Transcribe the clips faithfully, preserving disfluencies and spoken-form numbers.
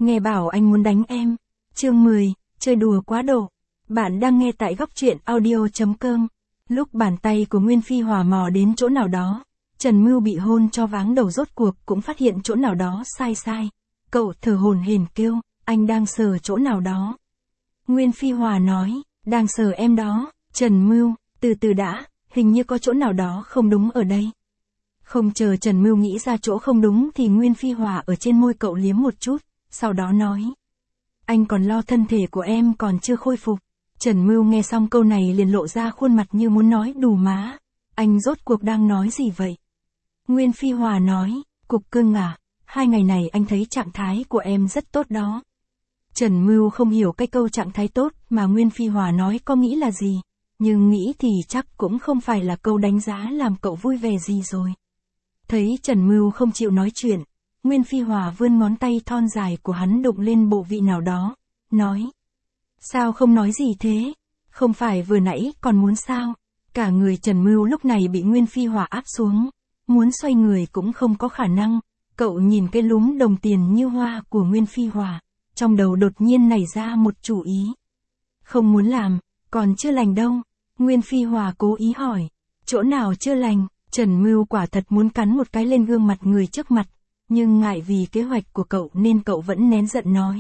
nghe bảo anh muốn đánh em. Chương mười, chơi đùa quá độ. Bạn đang nghe tại góc truyện audio chấm com. Lúc bàn tay của Nguyên Phi Hòa mò đến chỗ nào đó, Trần Mưu bị hôn cho váng đầu rốt cuộc cũng phát hiện chỗ nào đó sai sai. Cậu thở hổn hển kêu, anh đang sờ chỗ nào đó. Nguyên Phi Hòa nói, đang sờ em đó. Trần Mưu, từ từ đã, hình như có chỗ nào đó không đúng ở đây. Không chờ Trần Mưu nghĩ ra chỗ không đúng thì Nguyên Phi Hòa ở trên môi cậu liếm một chút, sau đó nói. Anh còn lo thân thể của em còn chưa khôi phục. Trần Mưu nghe xong câu này liền lộ ra khuôn mặt như muốn nói đù má. Anh rốt cuộc đang nói gì vậy? Nguyên Phi Hòa nói, cục cưng à, hai ngày này anh thấy trạng thái của em rất tốt đó. Trần Mưu không hiểu cái câu trạng thái tốt mà Nguyên Phi Hòa nói có nghĩ là gì, nhưng nghĩ thì chắc cũng không phải là câu đánh giá làm cậu vui vẻ gì rồi. Thấy Trần Mưu không chịu nói chuyện, Nguyên Phi Hòa vươn ngón tay thon dài của hắn đụng lên bộ vị nào đó, nói. Sao không nói gì thế? Không phải vừa nãy còn muốn sao? Cả người Trần Mưu lúc này bị Nguyên Phi Hòa áp xuống, muốn xoay người cũng không có khả năng. Cậu nhìn cái lúm đồng tiền như hoa của Nguyên Phi Hòa, trong đầu đột nhiên nảy ra một chủ ý. Không muốn làm, còn chưa lành đâu. Nguyên Phi Hòa cố ý hỏi, chỗ nào chưa lành? Trần Mưu quả thật muốn cắn một cái lên gương mặt người trước mặt, nhưng ngại vì kế hoạch của cậu nên cậu vẫn nén giận nói.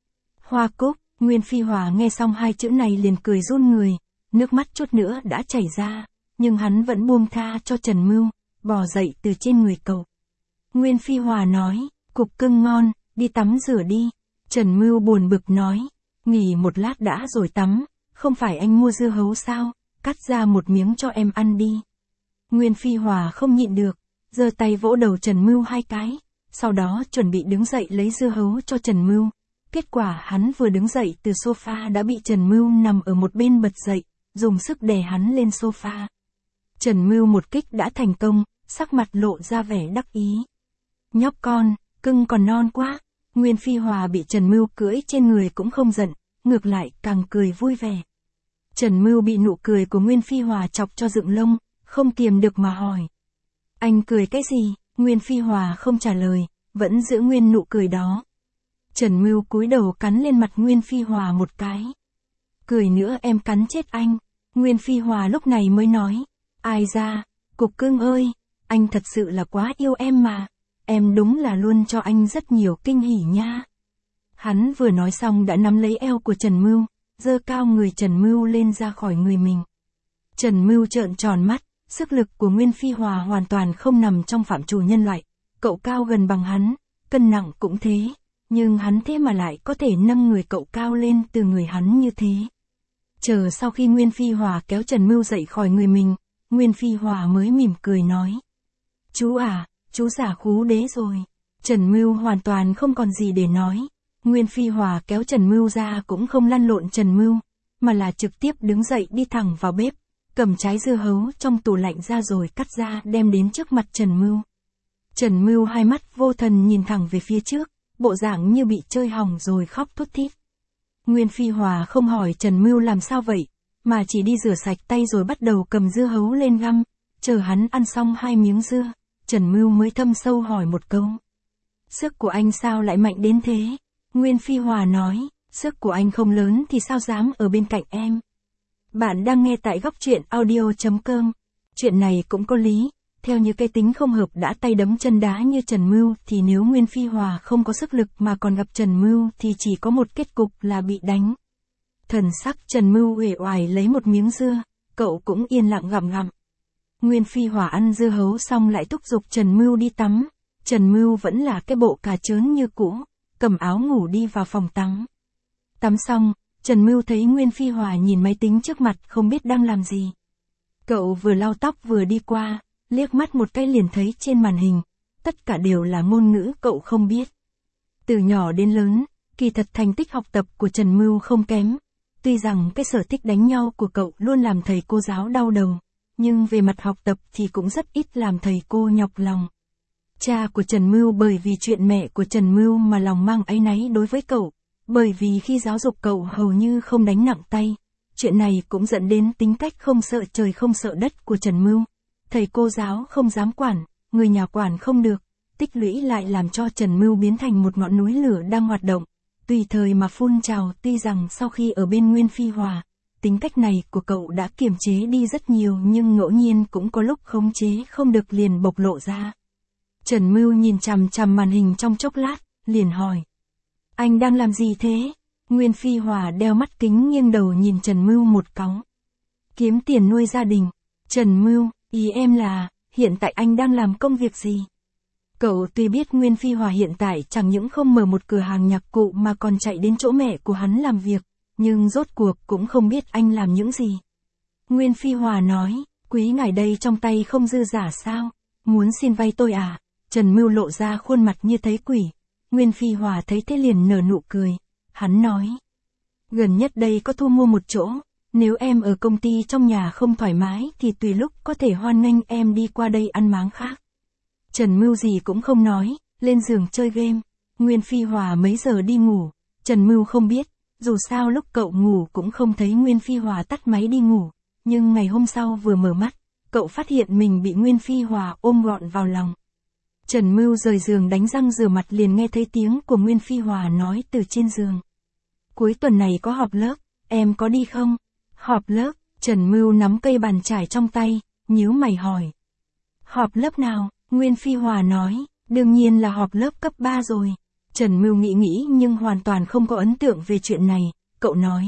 Hoa cúc. Nguyên Phi Hòa nghe xong hai chữ này liền cười run người, nước mắt chút nữa đã chảy ra, nhưng hắn vẫn buông tha cho Trần Mưu, bò dậy từ trên người cậu. Nguyên Phi Hòa nói, cục cưng ngon, đi tắm rửa đi. Trần Mưu buồn bực nói, nghỉ một lát đã rồi tắm, không phải anh mua dưa hấu sao, cắt ra một miếng cho em ăn đi. Nguyên Phi Hòa không nhịn được, giơ tay vỗ đầu Trần Mưu hai cái, sau đó chuẩn bị đứng dậy lấy dưa hấu cho Trần Mưu. Kết quả hắn vừa đứng dậy từ sofa đã bị Trần Mưu nằm ở một bên bật dậy, dùng sức đè hắn lên sofa. Trần Mưu một kích đã thành công, sắc mặt lộ ra vẻ đắc ý. Nhóc con, cưng còn non quá. Nguyên Phi Hòa bị Trần Mưu cưỡi trên người cũng không giận, ngược lại càng cười vui vẻ. Trần Mưu bị nụ cười của Nguyên Phi Hòa chọc cho dựng lông, không kiềm được mà hỏi. Anh cười cái gì? Nguyên Phi Hòa không trả lời, vẫn giữ nguyên nụ cười đó. Trần Mưu cúi đầu cắn lên mặt Nguyên Phi Hòa một cái. Cười nữa em cắn chết anh. Nguyên Phi Hòa lúc này mới nói. Ai ra, cục cưng ơi, anh thật sự là quá yêu em mà. Em đúng là luôn cho anh rất nhiều kinh hỉ nha. Hắn vừa nói xong đã nắm lấy eo của Trần Mưu, giơ cao người Trần Mưu lên ra khỏi người mình. Trần Mưu trợn tròn mắt, sức lực của Nguyên Phi Hòa hoàn toàn không nằm trong phạm trù nhân loại. Cậu cao gần bằng hắn, cân nặng cũng thế. Nhưng hắn thế mà lại có thể nâng người cậu cao lên từ người hắn như thế. Chờ sau khi Nguyên Phi Hòa kéo Trần Mưu dậy khỏi người mình, Nguyên Phi Hòa mới mỉm cười nói. Chú à, chú giả khú đế rồi. Trần Mưu hoàn toàn không còn gì để nói. Nguyên Phi Hòa kéo Trần Mưu ra cũng không lăn lộn Trần Mưu, mà là trực tiếp đứng dậy đi thẳng vào bếp, cầm trái dưa hấu trong tủ lạnh ra rồi cắt ra đem đến trước mặt Trần Mưu. Trần Mưu hai mắt vô thần nhìn thẳng về phía trước, bộ dạng như bị chơi hỏng rồi khóc thút thít. Nguyên Phi Hòa không hỏi Trần Mưu làm sao vậy, mà chỉ đi rửa sạch tay rồi bắt đầu cầm dưa hấu lên găm, chờ hắn ăn xong hai miếng dưa, Trần Mưu mới thâm sâu hỏi một câu. Sức của anh sao lại mạnh đến thế? Nguyên Phi Hòa nói, sức của anh không lớn thì sao dám ở bên cạnh em. Bạn đang nghe tại góc truyện audio chấm com. Chuyện này cũng có lý. Theo như cái tính không hợp đã tay đấm chân đá như Trần Mưu thì nếu Nguyên Phi Hòa không có sức lực mà còn gặp Trần Mưu thì chỉ có một kết cục là bị đánh. Thần sắc Trần Mưu uể oải lấy một miếng dưa, cậu cũng yên lặng gặm gặm. Nguyên Phi Hòa ăn dưa hấu xong lại thúc giục Trần Mưu đi tắm. Trần Mưu vẫn là cái bộ cà chớn như cũ, cầm áo ngủ đi vào phòng tắm. Tắm xong, Trần Mưu thấy Nguyên Phi Hòa nhìn máy tính trước mặt không biết đang làm gì. Cậu vừa lau tóc vừa đi qua, liếc mắt một cái liền thấy trên màn hình, tất cả đều là ngôn ngữ cậu không biết. Từ nhỏ đến lớn, kỳ thật thành tích học tập của Trần Mưu không kém. Tuy rằng cái sở thích đánh nhau của cậu luôn làm thầy cô giáo đau đầu, nhưng về mặt học tập thì cũng rất ít làm thầy cô nhọc lòng. Cha của Trần Mưu bởi vì chuyện mẹ của Trần Mưu mà lòng mang áy náy đối với cậu, bởi vì khi giáo dục cậu hầu như không đánh nặng tay. Chuyện này cũng dẫn đến tính cách không sợ trời không sợ đất của Trần Mưu. Thầy cô giáo không dám quản, người nhà quản không được, tích lũy lại làm cho Trần Mưu biến thành một ngọn núi lửa đang hoạt động, tùy thời mà phun trào, tuy rằng sau khi ở bên Nguyên Phi Hòa, tính cách này của cậu đã kiềm chế đi rất nhiều nhưng ngẫu nhiên cũng có lúc khống chế không được liền bộc lộ ra. Trần Mưu nhìn chằm chằm màn hình trong chốc lát, liền hỏi. Anh đang làm gì thế? Nguyên Phi Hòa đeo mắt kính nghiêng đầu nhìn Trần Mưu một cáu. Kiếm tiền nuôi gia đình. Trần Mưu, ý em là, hiện tại anh đang làm công việc gì? Cậu tuy biết Nguyên Phi Hòa hiện tại chẳng những không mở một cửa hàng nhạc cụ mà còn chạy đến chỗ mẹ của hắn làm việc, nhưng rốt cuộc cũng không biết anh làm những gì. Nguyên Phi Hòa nói, quý ngài đây trong tay không dư giả sao? Muốn xin vay tôi à? Trần Mưu lộ ra khuôn mặt như thấy quỷ. Nguyên Phi Hòa thấy thế liền nở nụ cười. Hắn nói, gần nhất đây có thu mua một chỗ, nếu em ở công ty trong nhà không thoải mái thì tùy lúc có thể hoan nghênh em đi qua đây ăn máng khác. Trần Mưu gì cũng không nói, lên giường chơi game. Nguyên Phi Hòa mấy giờ đi ngủ, Trần Mưu không biết, dù sao lúc cậu ngủ cũng không thấy Nguyên Phi Hòa tắt máy đi ngủ, nhưng ngày hôm sau vừa mở mắt, cậu phát hiện mình bị Nguyên Phi Hòa ôm gọn vào lòng. Trần Mưu rời giường đánh răng rửa mặt liền nghe thấy tiếng của Nguyên Phi Hòa nói từ trên giường. Cuối tuần này có họp lớp, em có đi không? Họp lớp, Trần Mưu nắm cây bàn chải trong tay, nhíu mày hỏi. Họp lớp nào? Nguyên Phi Hòa nói, đương nhiên là họp lớp cấp ba rồi. Trần Mưu nghĩ nghĩ nhưng hoàn toàn không có ấn tượng về chuyện này, cậu nói.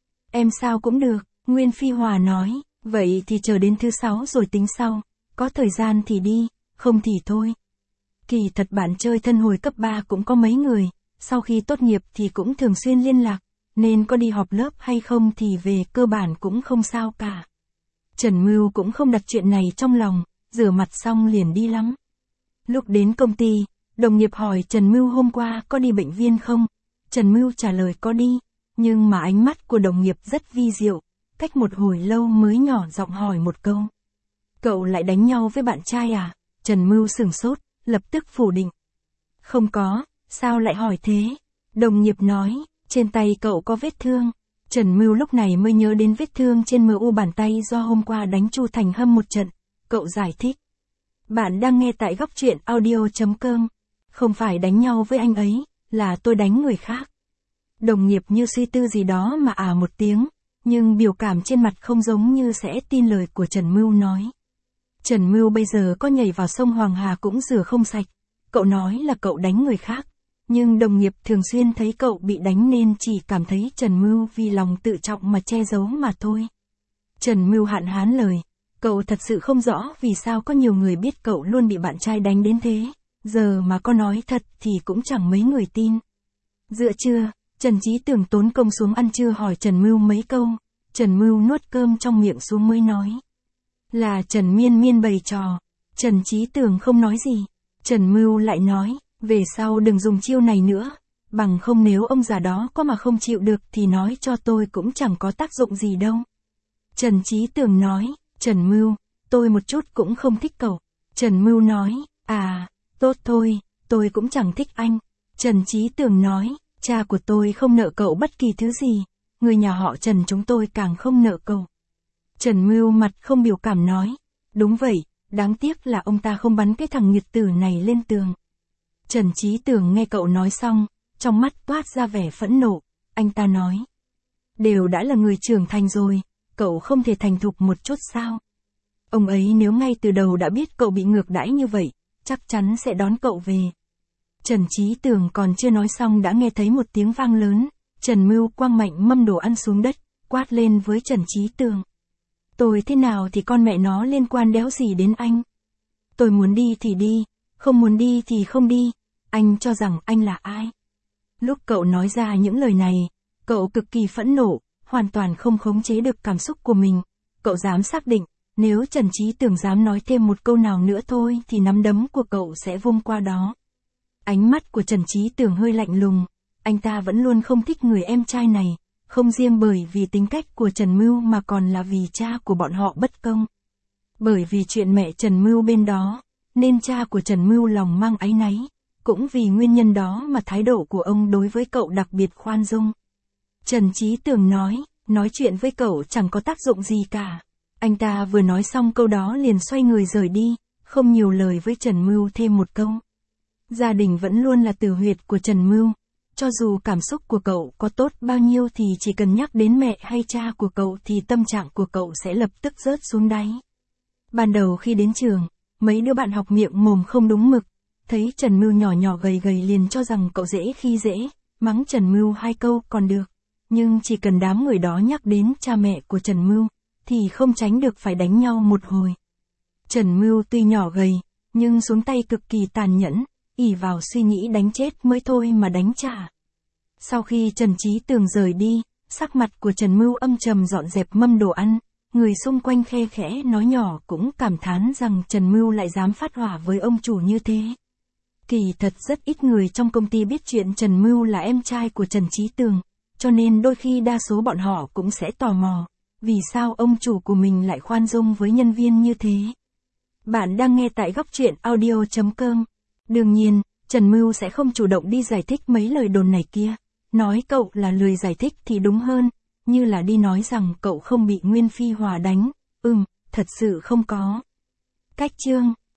Em sao cũng được, Nguyên Phi Hòa nói, vậy thì chờ đến thứ sáu rồi tính sau, có thời gian thì đi, không thì thôi. Kỳ thật bạn chơi thân hồi cấp ba cũng có mấy người, sau khi tốt nghiệp thì cũng thường xuyên liên lạc, nên có đi họp lớp hay không thì về cơ bản cũng không sao cả. Trần Mưu cũng không đặt chuyện này trong lòng, rửa mặt xong liền đi lắm. Lúc đến công ty, đồng nghiệp hỏi Trần Mưu hôm qua có đi bệnh viện không? Trần Mưu trả lời có đi, nhưng mà ánh mắt của đồng nghiệp rất vi diệu, cách một hồi lâu mới nhỏ giọng hỏi một câu. Cậu lại đánh nhau với bạn trai à? Trần Mưu sửng sốt, lập tức phủ định. Không có, sao lại hỏi thế? Đồng nghiệp nói, trên tay cậu có vết thương. Trần Mưu lúc này mới nhớ đến vết thương trên mờ u bàn tay do hôm qua đánh Chu Thành Hâm một trận. Cậu giải thích. Bạn đang nghe tại góc truyện audio chấm com. Không phải đánh nhau với anh ấy, là tôi đánh người khác. Đồng nghiệp như suy tư gì đó mà à một tiếng, nhưng biểu cảm trên mặt không giống như sẽ tin lời của Trần Mưu nói. Trần Mưu bây giờ có nhảy vào sông Hoàng Hà cũng rửa không sạch. Cậu nói là cậu đánh người khác, nhưng đồng nghiệp thường xuyên thấy cậu bị đánh nên chỉ cảm thấy Trần Mưu vì lòng tự trọng mà che giấu mà thôi. Trần Mưu hạn hán lời. Cậu thật sự không rõ vì sao có nhiều người biết cậu luôn bị bạn trai đánh đến thế, giờ mà có nói thật thì cũng chẳng mấy người tin. Giữa trưa, Trần Chí Tường tốn công xuống ăn trưa hỏi Trần Mưu mấy câu, Trần Mưu nuốt cơm trong miệng xuống mới nói. Là Trần Miên Miên bày trò, Trần Chí Tường không nói gì, Trần Mưu lại nói, về sau đừng dùng chiêu này nữa, bằng không nếu ông già đó có mà không chịu được thì nói cho tôi cũng chẳng có tác dụng gì đâu. Trần Chí Tường nói. Trần Mưu, tôi một chút cũng không thích cậu. Trần Mưu nói, à, tốt thôi, tôi cũng chẳng thích anh. Trần Chí Tường nói, cha của tôi không nợ cậu bất kỳ thứ gì, người nhà họ Trần chúng tôi càng không nợ cậu. Trần Mưu mặt không biểu cảm nói, đúng vậy, đáng tiếc là ông ta không bắn cái thằng nghiệt tử này lên tường. Trần Chí Tường nghe cậu nói xong, trong mắt toát ra vẻ phẫn nộ, anh ta nói, đều đã là người trưởng thành rồi. Cậu không thể thành thục một chút sao? Ông ấy nếu ngay từ đầu đã biết cậu bị ngược đãi như vậy, chắc chắn sẽ đón cậu về. Trần Chí Tường còn chưa nói xong đã nghe thấy một tiếng vang lớn, Trần Mưu quăng mạnh mâm đồ ăn xuống đất, quát lên với Trần Chí Tường. Tôi thế nào thì con mẹ nó liên quan đéo gì đến anh? Tôi muốn đi thì đi, không muốn đi thì không đi, anh cho rằng anh là ai? Lúc cậu nói ra những lời này, cậu cực kỳ phẫn nộ. Hoàn toàn không khống chế được cảm xúc của mình. Cậu dám xác định, nếu Trần Chí Tường dám nói thêm một câu nào nữa thôi thì nắm đấm của cậu sẽ vung qua đó. Ánh mắt của Trần Chí Tường hơi lạnh lùng, anh ta vẫn luôn không thích người em trai này, không riêng bởi vì tính cách của Trần Mưu mà còn là vì cha của bọn họ bất công. Bởi vì chuyện mẹ Trần Mưu bên đó, nên cha của Trần Mưu lòng mang áy náy, cũng vì nguyên nhân đó mà thái độ của ông đối với cậu đặc biệt khoan dung. Trần Chí Tường nói, nói chuyện với cậu chẳng có tác dụng gì cả. Anh ta vừa nói xong câu đó liền xoay người rời đi, không nhiều lời với Trần Mưu thêm một câu. Gia đình vẫn luôn là tử huyệt của Trần Mưu. Cho dù cảm xúc của cậu có tốt bao nhiêu thì chỉ cần nhắc đến mẹ hay cha của cậu thì tâm trạng của cậu sẽ lập tức rớt xuống đáy. Ban đầu khi đến trường, mấy đứa bạn học miệng mồm không đúng mực, thấy Trần Mưu nhỏ nhỏ gầy gầy liền cho rằng cậu dễ khi dễ, mắng Trần Mưu hai câu còn được. Nhưng chỉ cần đám người đó nhắc đến cha mẹ của Trần Mưu, thì không tránh được phải đánh nhau một hồi. Trần Mưu tuy nhỏ gầy, nhưng xuống tay cực kỳ tàn nhẫn, ỷ vào suy nghĩ đánh chết mới thôi mà đánh trả. Sau khi Trần Trí Tường rời đi, sắc mặt của Trần Mưu âm trầm dọn dẹp mâm đồ ăn, người xung quanh khe khẽ nói nhỏ cũng cảm thán rằng Trần Mưu lại dám phát hỏa với ông chủ như thế. Kỳ thật rất ít người trong công ty biết chuyện Trần Mưu là em trai của Trần Trí Tường, cho nên đôi khi đa số bọn họ cũng sẽ tò mò, vì sao ông chủ của mình lại khoan dung với nhân viên như thế. Bạn đang nghe tại góc truyện audio chấm com. Đương nhiên, Trần Mưu sẽ không chủ động đi giải thích mấy lời đồn này kia. Nói cậu là lười giải thích thì đúng hơn, như là đi nói rằng cậu không bị Nguyên Phi Hòa đánh. Ừm, thật sự không có. Cách chương